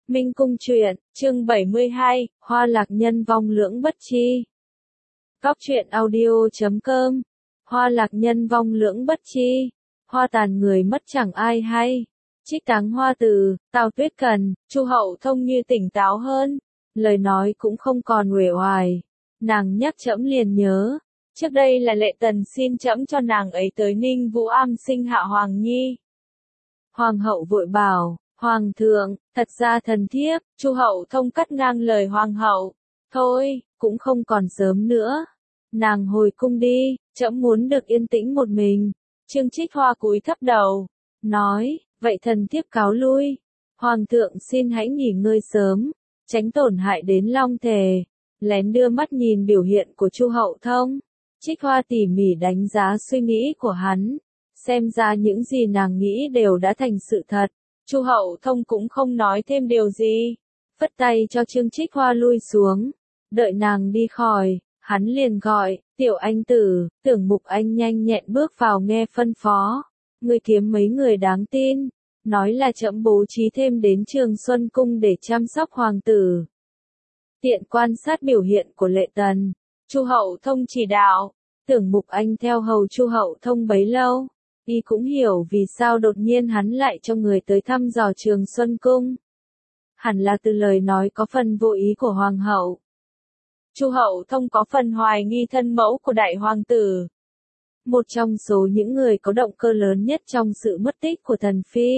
Minh Cung truyện, chương 72, Hoa lạc nhân vong lưỡng bất chi. Góc truyện audio.com. Hoa lạc nhân vong lưỡng bất chi. Hoa tàn người mất chẳng ai hay. Trích táng hoa từ, Tào Tuyết Cần, Chu Hậu Thông như tỉnh táo hơn. Lời nói cũng không còn uể oải. Nàng nhắc trẫm liền nhớ. Trước đây là Lệ Tần xin trẫm cho nàng ấy tới Ninh Vũ Am sinh hạ Hoàng Nhi. Hoàng hậu vội bảo, Hoàng thượng, thật ra thần thiếp, Chu Hậu Thông cắt ngang lời Hoàng hậu. Thôi, cũng không còn sớm nữa. Nàng hồi cung đi, trẫm muốn được yên tĩnh một mình. Trương Trích Hoa cúi thấp đầu, nói, vậy thần thiếp cáo lui. Hoàng thượng xin hãy nghỉ ngơi sớm, tránh tổn hại đến long thể. Lén đưa mắt nhìn biểu hiện của Chu Hậu Thông. Trích Hoa tỉ mỉ đánh giá suy nghĩ của hắn. Xem ra những gì nàng nghĩ đều đã thành sự thật. Chu Hậu Thông cũng không nói thêm điều gì. Phất tay cho Trương Trích Hoa lui xuống. Đợi nàng đi khỏi, hắn liền gọi, Tiểu Anh Tử, Tưởng Mục Anh nhanh nhẹn bước vào nghe phân phó. Ngươi kiếm mấy người đáng tin. Nói là trẫm bố trí thêm đến Trường Xuân Cung để chăm sóc hoàng tử. Tiện quan sát biểu hiện của Lệ Tần. Chu Hậu Thông chỉ đạo. Tưởng Mục Anh theo hầu Chu Hậu Thông bấy lâu. Y cũng hiểu vì sao đột nhiên hắn lại cho người tới thăm dò Trường Xuân Cung. Hẳn là từ lời nói có phần vô ý của Hoàng hậu. Chu Hậu Thông có phần hoài nghi thân mẫu của đại hoàng tử. Một trong số những người có động cơ lớn nhất trong sự mất tích của thần phi.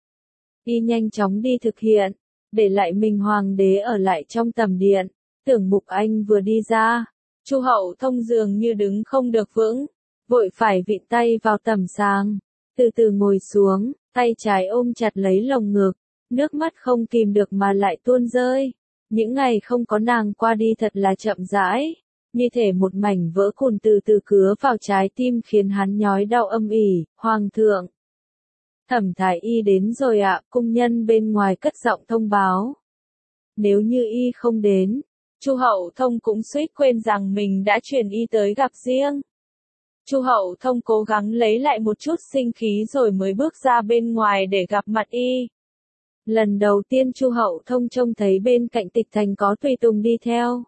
Y nhanh chóng đi thực hiện, để lại mình hoàng đế ở lại trong tầm điện. Tưởng Mục Anh vừa đi ra, Chu Hậu Thông dường như đứng không được vững. Vội phải vịn tay vào tầm sàng, từ từ ngồi xuống, tay trái ôm chặt lấy lồng ngực, nước mắt không kìm được mà lại tuôn rơi. Những ngày không có nàng qua đi thật là chậm rãi, như thể một mảnh vỡ cùn từ từ cứa vào trái tim khiến hắn nhói đau âm ỉ. Hoàng thượng, Thẩm Thái Y đến rồi ạ. Cung nhân bên ngoài cất giọng thông báo. Nếu như y không đến, Chu Hậu Thông cũng suýt quên rằng mình đã truyền y tới gặp riêng. Chu Hậu Thông cố gắng lấy lại một chút sinh khí rồi mới bước ra bên ngoài để gặp mặt y. Lần đầu tiên Chu Hậu Thông trông thấy bên cạnh Tịch Thành có tùy tùng đi theo.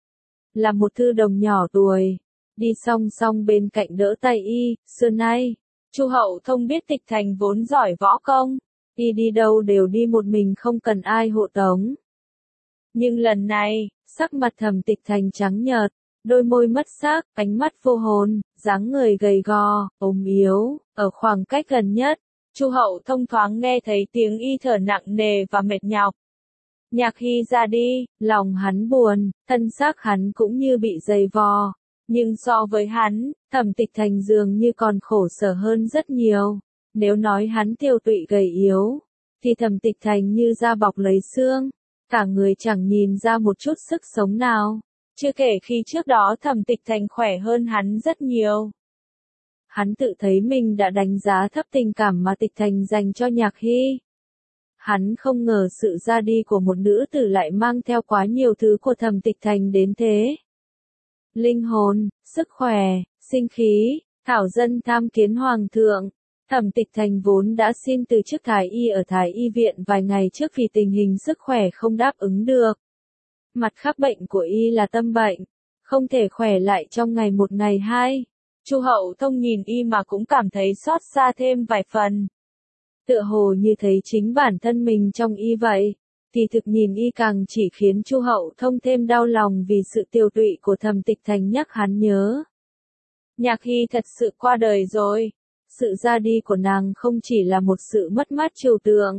Là một thư đồng nhỏ tuổi, đi song song bên cạnh đỡ tay y. Xưa nay, Chu Hậu Thông biết Tịch Thành vốn giỏi võ công, y đi đâu đều đi một mình không cần ai hộ tống. Nhưng lần này, sắc mặt Thẩm Tịch Thành trắng nhợt. Đôi môi mất sắc, ánh mắt vô hồn, dáng người gầy gò, ốm yếu, ở khoảng cách gần nhất, Chu Hậu Thông thoáng nghe thấy tiếng y thở nặng nề và mệt nhọc. Nhạc Hy ra đi, lòng hắn buồn, thân xác hắn cũng như bị dày vò, nhưng so với hắn, Thẩm Tịch Thành dường như còn khổ sở hơn rất nhiều. Nếu nói hắn tiêu tụy gầy yếu, thì Thẩm Tịch Thành như da bọc lấy xương, cả người chẳng nhìn ra một chút sức sống nào. Chưa kể khi trước đó Thẩm Tịch Thành khỏe hơn hắn rất nhiều. Hắn tự thấy mình đã đánh giá thấp tình cảm mà Tịch Thành dành cho Nhạc Hy. Hắn không ngờ sự ra đi của một nữ tử lại mang theo quá nhiều thứ của Thẩm Tịch Thành đến thế. Linh hồn, sức khỏe, sinh khí, thảo dân tham kiến Hoàng thượng. Thẩm Tịch Thành vốn đã xin từ chức Thái Y ở Thái Y viện vài ngày trước vì tình hình sức khỏe không đáp ứng được. Mặt khác bệnh của y là tâm bệnh, không thể khỏe lại trong ngày một ngày hai. Chu Hậu Thông nhìn y mà cũng cảm thấy xót xa thêm vài phần. Tựa hồ như thấy chính bản thân mình trong y vậy, thì thực nhìn y càng chỉ khiến Chu Hậu Thông thêm đau lòng vì sự tiêu tụy của Thẩm Tịch Thành nhắc hắn nhớ. Nhạc Hy thật sự qua đời rồi. Sự ra đi của nàng không chỉ là một sự mất mát trừu tượng.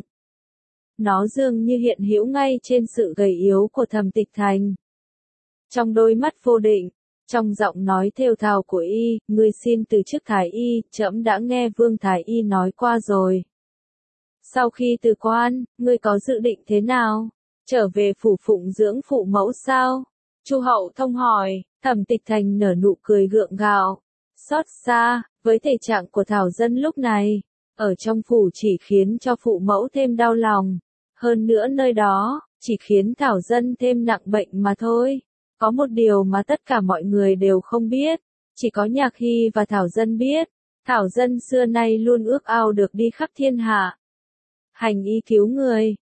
Nó dường như hiện hữu ngay trên sự gầy yếu của Thẩm Tịch Thành. Trong đôi mắt vô định, trong giọng nói thều thào của y, ngươi xin từ chức Thái Y, trẫm đã nghe Vương Thái Y nói qua rồi. Sau khi từ quan, ngươi có dự định thế nào? Trở về phủ phụng dưỡng phụ mẫu sao? Chu Hậu Thông hỏi. Thẩm Tịch Thành nở nụ cười gượng gạo. Xót xa, với thể trạng của thảo dân lúc này, ở trong phủ chỉ khiến cho phụ mẫu thêm đau lòng. Hơn nữa nơi đó, chỉ khiến thảo dân thêm nặng bệnh mà thôi. Có một điều mà tất cả mọi người đều không biết, chỉ có Nhạc Hy và thảo dân biết. Thảo dân xưa nay luôn ước ao được đi khắp thiên hạ. Hành y cứu người,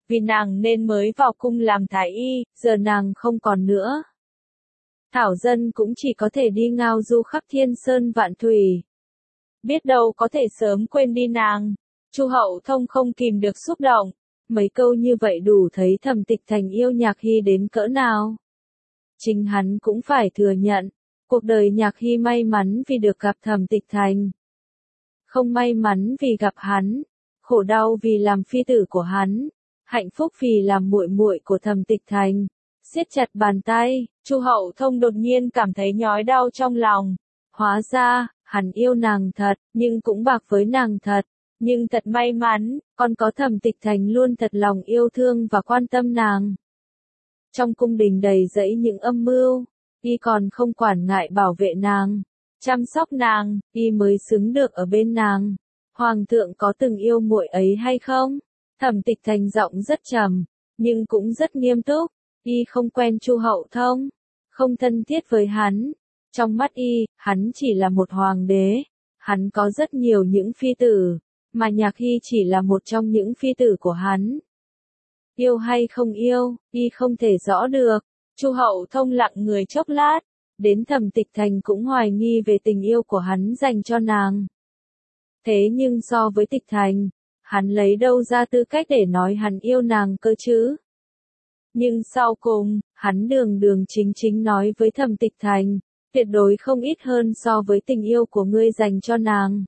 vì nàng nên mới vào cung làm thái y, giờ nàng không còn nữa. Thảo dân cũng chỉ có thể đi ngao du khắp thiên sơn vạn thủy. Biết đâu có thể sớm quên đi nàng. Chu Hậu Thông không kìm được xúc động. Mấy câu như vậy đủ thấy Thẩm Tịch Thành yêu Nhạc Hy đến cỡ nào. Chính hắn cũng phải thừa nhận, cuộc đời Nhạc Hy may mắn vì được gặp Thẩm Tịch Thành. Không may mắn vì gặp hắn, khổ đau vì làm phi tử của hắn, hạnh phúc vì làm muội muội của Thẩm Tịch Thành. Siết chặt bàn tay, Chu Hậu Thông đột nhiên cảm thấy nhói đau trong lòng. Hóa ra, hắn yêu nàng thật, nhưng cũng bạc với nàng thật. Nhưng thật may mắn, còn có Thẩm Tịch Thành luôn thật lòng yêu thương và quan tâm nàng. Trong cung đình đầy rẫy những âm mưu, y còn không quản ngại bảo vệ nàng, chăm sóc nàng, y mới xứng được ở bên nàng. Hoàng thượng có từng yêu muội ấy hay không? Thẩm Tịch Thành giọng rất trầm, nhưng cũng rất nghiêm túc. Y không quen Chu Hậu Thông, không thân thiết với hắn. Trong mắt y, hắn chỉ là một hoàng đế. Hắn có rất nhiều những phi tử, mà Nhạc Hy chỉ là một trong những phi tử của hắn. Yêu hay không yêu, y không thể rõ được. Chu Hậu Thông lặng người chốc lát, đến Thẩm Tịch Thành cũng hoài nghi về tình yêu của hắn dành cho nàng. Thế nhưng so với Tịch Thành, hắn lấy đâu ra tư cách để nói hắn yêu nàng cơ chứ? Nhưng sau cùng, hắn đường đường chính chính nói với Thẩm Tịch Thành, tuyệt đối không ít hơn so với tình yêu của ngươi dành cho nàng.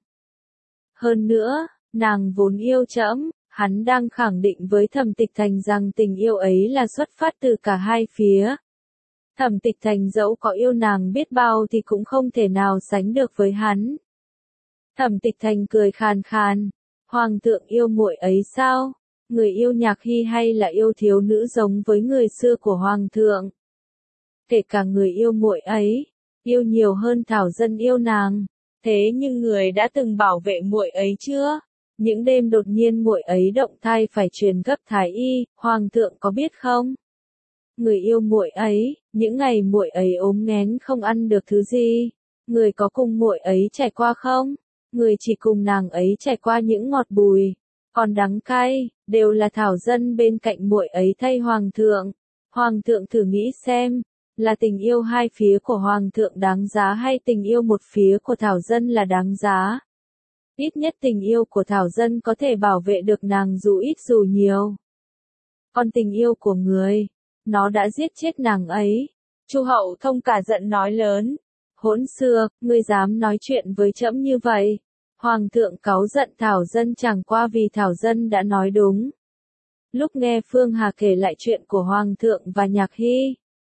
Hơn nữa, nàng vốn yêu trẫm, hắn đang khẳng định với Thẩm Tịch Thành rằng tình yêu ấy là xuất phát từ cả hai phía. Thẩm Tịch Thành dẫu có yêu nàng biết bao thì cũng không thể nào sánh được với hắn. Thẩm Tịch Thành cười khàn khàn, hoàng thượng yêu muội ấy sao? Người yêu Nhạc Hy hay là yêu thiếu nữ giống với người xưa của hoàng thượng? Kể cả người yêu muội ấy, yêu nhiều hơn Thảo dân yêu nàng. Thế nhưng người đã từng bảo vệ muội ấy chưa? Những đêm đột nhiên muội ấy động thai phải truyền gấp thái y, hoàng thượng có biết không? Người yêu muội ấy, những ngày muội ấy ốm nghén không ăn được thứ gì, người có cùng muội ấy trải qua không? Người chỉ cùng nàng ấy trải qua những ngọt bùi, còn đắng cay, đều là Thảo dân bên cạnh muội ấy thay hoàng thượng. Hoàng thượng thử nghĩ xem, là tình yêu hai phía của hoàng thượng đáng giá hay tình yêu một phía của Thảo dân là đáng giá? Ít nhất tình yêu của Thảo dân có thể bảo vệ được nàng dù ít dù nhiều. Còn tình yêu của người, nó đã giết chết nàng ấy. Chu Hậu Thông cả giận nói lớn, hỗn xược, ngươi dám nói chuyện với trẫm như vậy? Hoàng thượng cáu giận Thảo dân chẳng qua vì Thảo dân đã nói đúng. Lúc nghe Phương Hà kể lại chuyện của hoàng thượng và Nhạc Hy,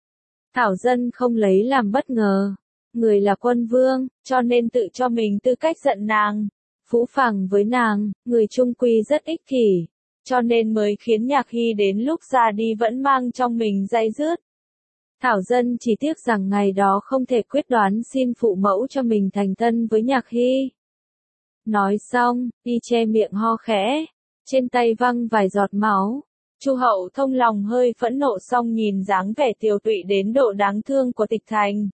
Thảo dân không lấy làm bất ngờ. Người là quân vương, cho nên tự cho mình tư cách giận nàng, phũ phàng với nàng, người trung quy rất ích kỷ, cho nên mới khiến Nhạc Hy đến lúc ra đi vẫn mang trong mình day dứt. Thảo dân chỉ tiếc rằng ngày đó không thể quyết đoán xin phụ mẫu cho mình thành thân với Nhạc Hy. Nói xong, y che miệng ho khẽ, trên tay văng vài giọt máu. Chu Hậu Thông lòng hơi phẫn nộ xong nhìn dáng vẻ tiều tụy đến độ đáng thương của Tịch Thành.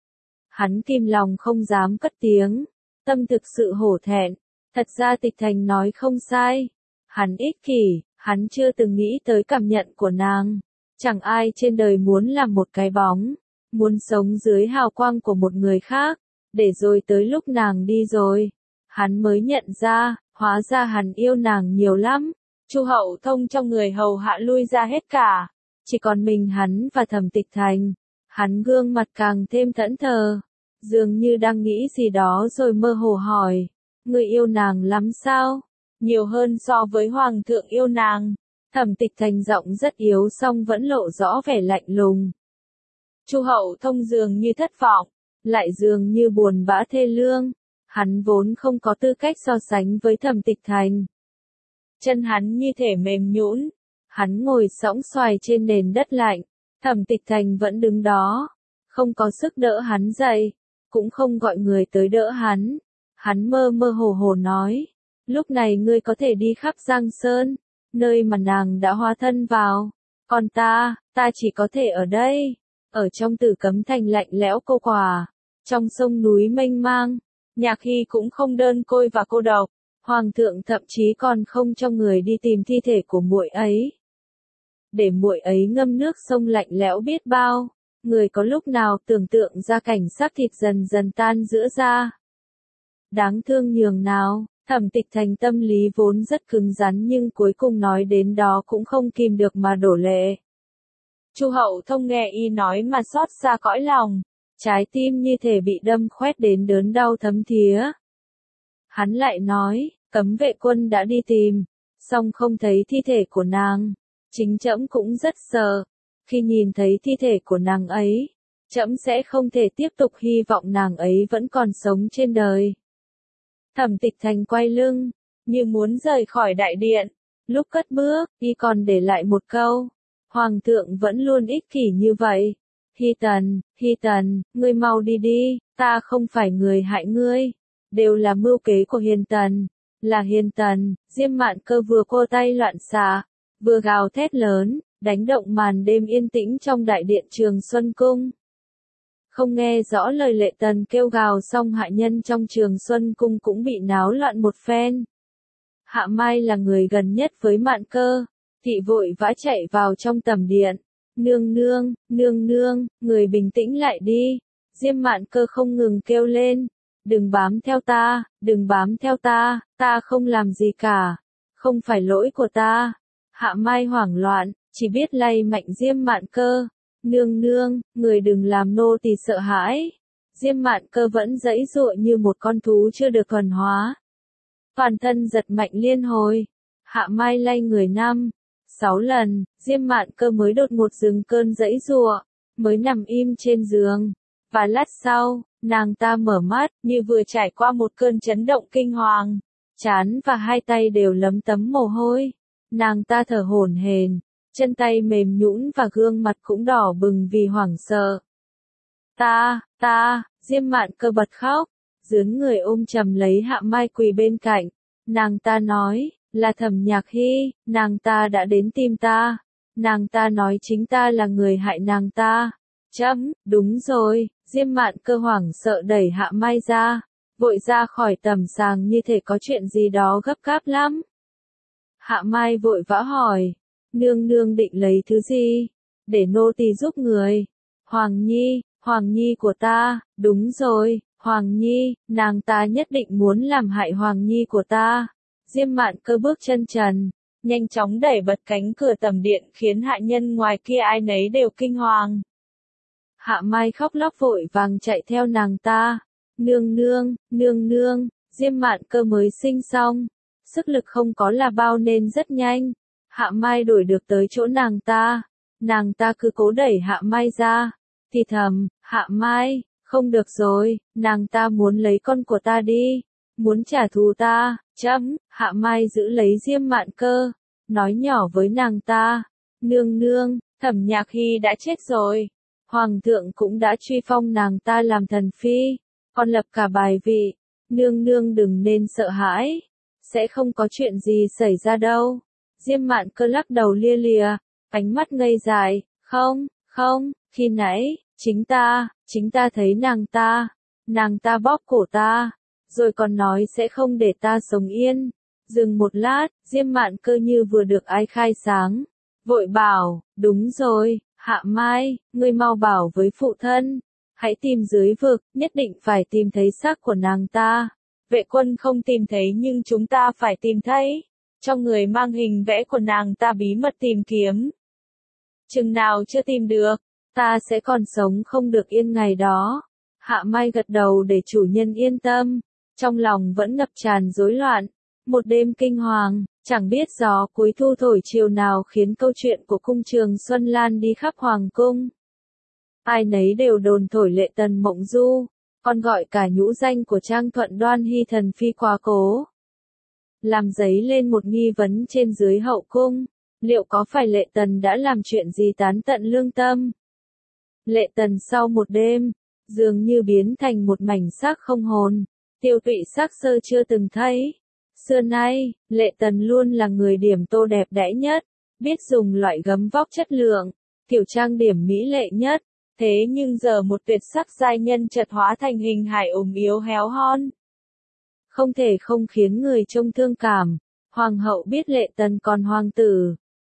Hắn kìm lòng không dám cất tiếng, tâm thực sự hổ thẹn. Thật ra Tịch Thành nói không sai. Hắn ích kỷ, hắn chưa từng nghĩ tới cảm nhận của nàng. Chẳng ai trên đời muốn làm một cái bóng, muốn sống dưới hào quang của một người khác, để rồi tới lúc nàng đi rồi, hắn mới nhận ra, hóa ra hắn yêu nàng nhiều lắm. Chu Hậu Thông trong người hầu hạ lui ra hết cả, chỉ còn mình hắn và Thẩm Tịch Thành. Hắn gương mặt càng thêm thẫn thờ, dường như đang nghĩ gì đó rồi mơ hồ hỏi, người yêu nàng lắm sao? Nhiều hơn so với hoàng thượng yêu nàng. Thẩm Tịch Thành giọng rất yếu song vẫn lộ rõ vẻ lạnh lùng. Chu Hậu Thông dường như thất vọng, lại dường như buồn bã thê lương. Hắn vốn không có tư cách so sánh với Thẩm Tịch Thành. Chân hắn như thể mềm nhũn, hắn ngồi sõng xoài trên nền đất lạnh. Thẩm Tịch Thành vẫn đứng đó, không có sức đỡ hắn dậy, cũng không gọi người tới đỡ hắn. Hắn mơ mơ hồ hồ nói, lúc này ngươi có thể đi khắp Giang Sơn, nơi mà nàng đã hóa thân vào. Còn ta chỉ có thể ở đây, ở trong Tử Cấm Thành lạnh lẽo cô quả, trong sông núi mênh mang. Nhạc Hy cũng không đơn côi và cô độc, hoàng thượng thậm chí còn không cho người đi tìm thi thể của muội ấy. để muội ấy ngâm nước sông lạnh lẽo biết bao, người có lúc nào tưởng tượng ra cảnh xác thịt dần dần tan giữa da. Đáng thương nhường nào, Thẩm Tịch Thành tâm lý vốn rất cứng rắn nhưng cuối cùng nói đến đó cũng không kìm được mà đổ lệ. Chu Hậu Thông nghe y nói mà xót xa cõi lòng, trái tim như thể bị đâm khoét đến đớn đau thấm thía. Hắn lại nói, Cấm Vệ Quân đã đi tìm, song không thấy thi thể của nàng. Chính trẫm cũng rất sợ, khi nhìn thấy thi thể của nàng ấy, trẫm sẽ không thể tiếp tục hy vọng nàng ấy vẫn còn sống trên đời. Thẩm Tịch Thành quay lưng, như muốn rời khỏi đại điện, lúc cất bước, y còn để lại một câu, Hoàng thượng vẫn luôn ích kỷ như vậy. Hy Tần, ngươi mau đi đi, ta không phải người hại ngươi, đều là mưu kế của Hiền Tần, là Hiền Tần. Diêm Mạn Cơ vừa cô tay loạn xạ, vừa gào thét lớn, đánh động màn đêm yên tĩnh trong đại điện Trường Xuân Cung. Không nghe rõ lời Lệ Tần kêu gào xong hạ nhân trong Trường Xuân Cung cũng bị náo loạn một phen. Hạ Mai là người gần nhất với Mạn Cơ, thị vội vã chạy vào trong tầm điện. Nương nương, người bình tĩnh lại đi. Diêm Mạn Cơ không ngừng kêu lên. Đừng bám theo ta, ta không làm gì cả. Không phải lỗi của ta. Hạ Mai hoảng loạn, chỉ biết lay mạnh Diêm Mạn Cơ. Nương, người đừng làm nô tỳ sợ hãi. Diêm Mạn Cơ vẫn giãy giụa như một con thú chưa được thuần hóa. Toàn thân giật mạnh liên hồi. Hạ Mai lay người 5-6 lần, Diêm Mạn Cơ mới đột ngột dừng cơn giãy giụa, mới nằm im trên giường. Và lát sau, nàng ta mở mắt, như vừa trải qua một cơn chấn động kinh hoàng. Trán và hai tay đều lấm tấm mồ hôi. Nàng ta thở hổn hển, chân tay mềm nhũn và gương mặt cũng đỏ bừng vì hoảng sợ. Diêm Mạn Cơ bật khóc, dướn người ôm chầm lấy Hạ Mai quỳ bên cạnh. Nàng ta nói, là Thẩm Nhạc Hy, nàng ta đã đến tìm ta. Nàng ta nói chính ta là người hại nàng ta. Đúng rồi. Diêm Mạn Cơ hoảng sợ đẩy Hạ Mai ra, vội ra khỏi tầm sàng như thể có chuyện gì đó gấp gáp lắm. Hạ Mai vội vã hỏi, nương định lấy thứ gì? Để nô tỳ giúp người. Hoàng Nhi của ta, đúng rồi, Hoàng Nhi, nàng ta nhất định muốn làm hại Hoàng Nhi của ta. Diêm Mạn Cơ bước chân trần, nhanh chóng đẩy bật cánh cửa tầm điện khiến hạ nhân ngoài kia ai nấy đều kinh hoàng. Hạ Mai khóc lóc vội vàng chạy theo nàng ta. Nương, Diêm Mạn Cơ mới sinh xong, sức lực không có là bao nên rất nhanh. Hạ Mai đuổi được tới chỗ nàng ta cứ cố đẩy Hạ Mai ra, thì thầm, Hạ Mai, không được rồi, nàng ta muốn lấy con của ta đi, muốn trả thù ta. Hạ Mai giữ lấy Diêm Mạn Cơ, nói nhỏ với nàng ta, nương, Thẩm Nhạc Hy đã chết rồi. Hoàng thượng cũng đã truy phong nàng ta làm thần phi, còn lập cả bài vị. Nương đừng nên sợ hãi, sẽ không có chuyện gì xảy ra đâu. Diêm Mạn Cơ lắc đầu lia lịa, ánh mắt ngây dại, không, khi nãy, chính ta thấy nàng ta bóp cổ ta, rồi còn nói sẽ không để ta sống yên. Dừng một lát, Diêm Mạn Cơ như vừa được ai khai sáng, vội bảo, đúng rồi. Hạ Mai, ngươi mau bảo với phụ thân, hãy tìm dưới vực, nhất định phải tìm thấy xác của nàng ta. Vệ quân không tìm thấy nhưng chúng ta phải tìm thấy. Trong người mang hình vẽ của nàng ta bí mật tìm kiếm. Chừng nào chưa tìm được, ta sẽ còn sống không được yên ngày đó. Hạ Mai gật đầu để chủ nhân yên tâm, trong lòng vẫn ngập tràn rối loạn. Một đêm kinh hoàng, chẳng biết gió cuối thu thổi chiều nào khiến câu chuyện của cung Trường Xuân lan đi khắp hoàng cung. Ai nấy đều đồn thổi Lệ Tần mộng du, còn gọi cả nhũ danh của Trang Thuận Đoan Hy thần phi quá cố. Làm dấy lên một nghi vấn trên dưới hậu cung, liệu có phải Lệ Tần đã làm chuyện gì tán tận lương tâm? Lệ Tần sau một đêm, dường như biến thành một mảnh xác không hồn, tiêu tụy xác sơ chưa từng thấy. Xưa nay, Lệ Tần luôn là người điểm tô đẹp đẽ nhất, biết dùng loại gấm vóc chất lượng, kiểu trang điểm mỹ lệ nhất. Thế nhưng giờ một tuyệt sắc giai nhân chợt hóa thành hình hài yếu héo hon. Không thể không khiến người trông thương cảm. Hoàng hậu biết Lệ Tần còn hoàng tử,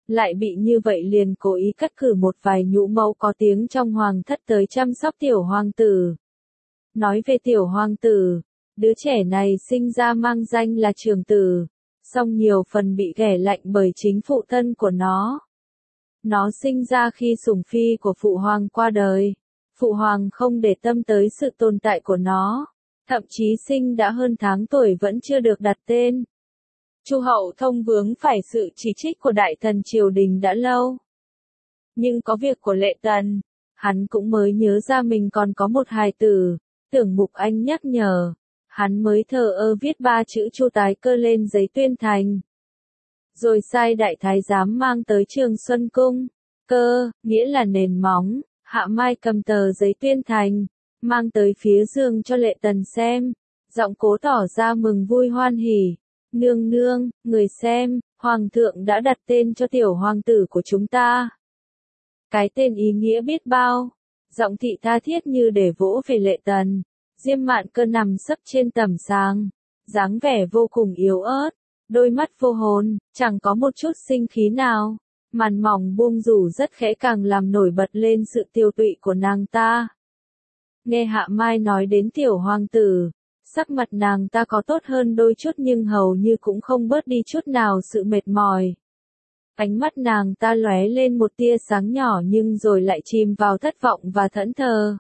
lại bị như vậy liền cố ý cắt cử một vài nhũ mẫu có tiếng trong hoàng thất tới chăm sóc tiểu hoàng tử. Nói về tiểu hoàng tử, đứa trẻ này sinh ra mang danh là Trường Tử, song nhiều phần bị ghẻ lạnh bởi chính phụ thân của nó. Nó sinh ra khi sủng phi của phụ hoàng qua đời. Phụ hoàng không để tâm tới sự tồn tại của nó, thậm chí sinh đã hơn tháng tuổi vẫn chưa được đặt tên. Chu hậu thông vướng phải sự chỉ trích của đại thần triều đình đã lâu. Nhưng có việc của Lệ Tần, hắn cũng mới nhớ ra mình còn có một hài tử, Tưởng Mục Anh nhắc nhở, hắn mới thờ ơ viết 3 chữ Chu Tái Cơ lên giấy tuyên thành. Rồi sai đại thái giám mang tới Trường Xuân Cung, cơ, nghĩa là nền móng, Hạ Mai cầm tờ giấy tuyên thành, mang tới phía giường cho Lệ Tần xem, giọng cố tỏ ra mừng vui hoan hỉ. Nương nương, người xem, hoàng thượng đã đặt tên cho tiểu hoàng tử của chúng ta. Cái tên ý nghĩa biết bao, giọng thị tha thiết như để vỗ về Lệ Tần. Diêm Mạn Cơ nằm sấp trên tầm sàng, dáng vẻ vô cùng yếu ớt, đôi mắt vô hồn, chẳng có một chút sinh khí nào. Màn mỏng buông rủ rất khẽ càng làm nổi bật lên sự tiêu tụy của nàng ta. Nghe Hạ Mai nói đến tiểu hoàng tử, sắc mặt nàng ta có tốt hơn đôi chút nhưng hầu như cũng không bớt đi chút nào sự mệt mỏi. Ánh mắt nàng ta lóe lên một tia sáng nhỏ nhưng rồi lại chìm vào thất vọng và thẫn thờ.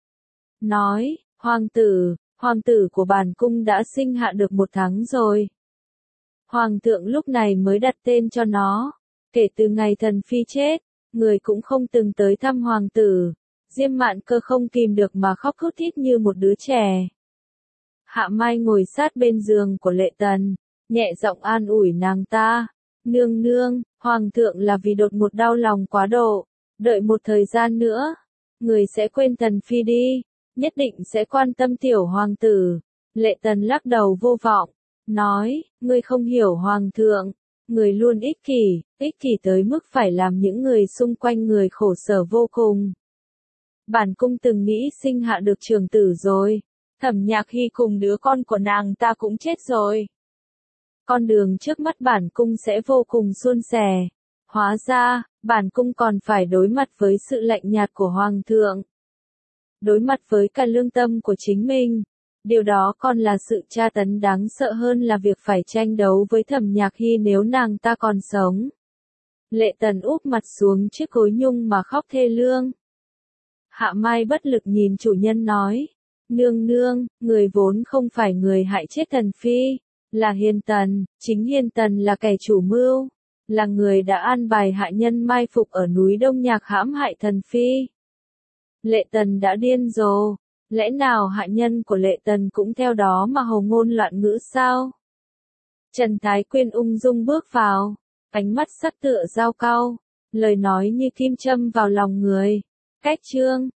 Nói, hoàng tử của bản cung đã sinh hạ được 1 tháng rồi. Hoàng thượng lúc này mới đặt tên cho nó. Kể từ ngày thần phi chết, người cũng không từng tới thăm hoàng tử. Diêm Mạn Cơ không kìm được mà khóc thút thít như một đứa trẻ. Hạ Mai ngồi sát bên giường của Lệ Tần, nhẹ giọng an ủi nàng ta. Nương nương, hoàng thượng là vì đột ngột đau lòng quá độ, đợi một thời gian nữa, người sẽ quên thần phi đi, nhất định sẽ quan tâm tiểu hoàng tử. Lệ Tần lắc đầu vô vọng, nói, ngươi không hiểu hoàng thượng, người luôn ích kỷ tới mức phải làm những người xung quanh người khổ sở vô cùng. Bản cung từng nghĩ sinh hạ được Trường Tử rồi, Thẩm Nhạc Hy cùng đứa con của nàng ta cũng chết rồi. Con đường trước mắt bản cung sẽ vô cùng suôn sẻ. Hóa ra, bản cung còn phải đối mặt với sự lạnh nhạt của hoàng thượng. Đối mặt với cả lương tâm của chính mình. Điều đó còn là sự tra tấn đáng sợ hơn là việc phải tranh đấu với Thẩm Nhạc Hy nếu nàng ta còn sống. Lệ Tần úp mặt xuống chiếc gối nhung mà khóc thê lương. Hạ Mai bất lực nhìn chủ nhân nói. Nương nương, người vốn không phải người hại chết thần phi, là Hiền Tần, chính Hiền Tần là kẻ chủ mưu, là người đã an bài hạ nhân mai phục ở núi Đông Nhạc hãm hại thần phi. Lệ Tần đã điên rồ, lẽ nào hạ nhân của Lệ Tần cũng theo đó mà hồ ngôn loạn ngữ sao? Trần Thái Quyên ung dung bước vào, ánh mắt sắc tựa dao cau, lời nói như kim châm vào lòng người. Cách chương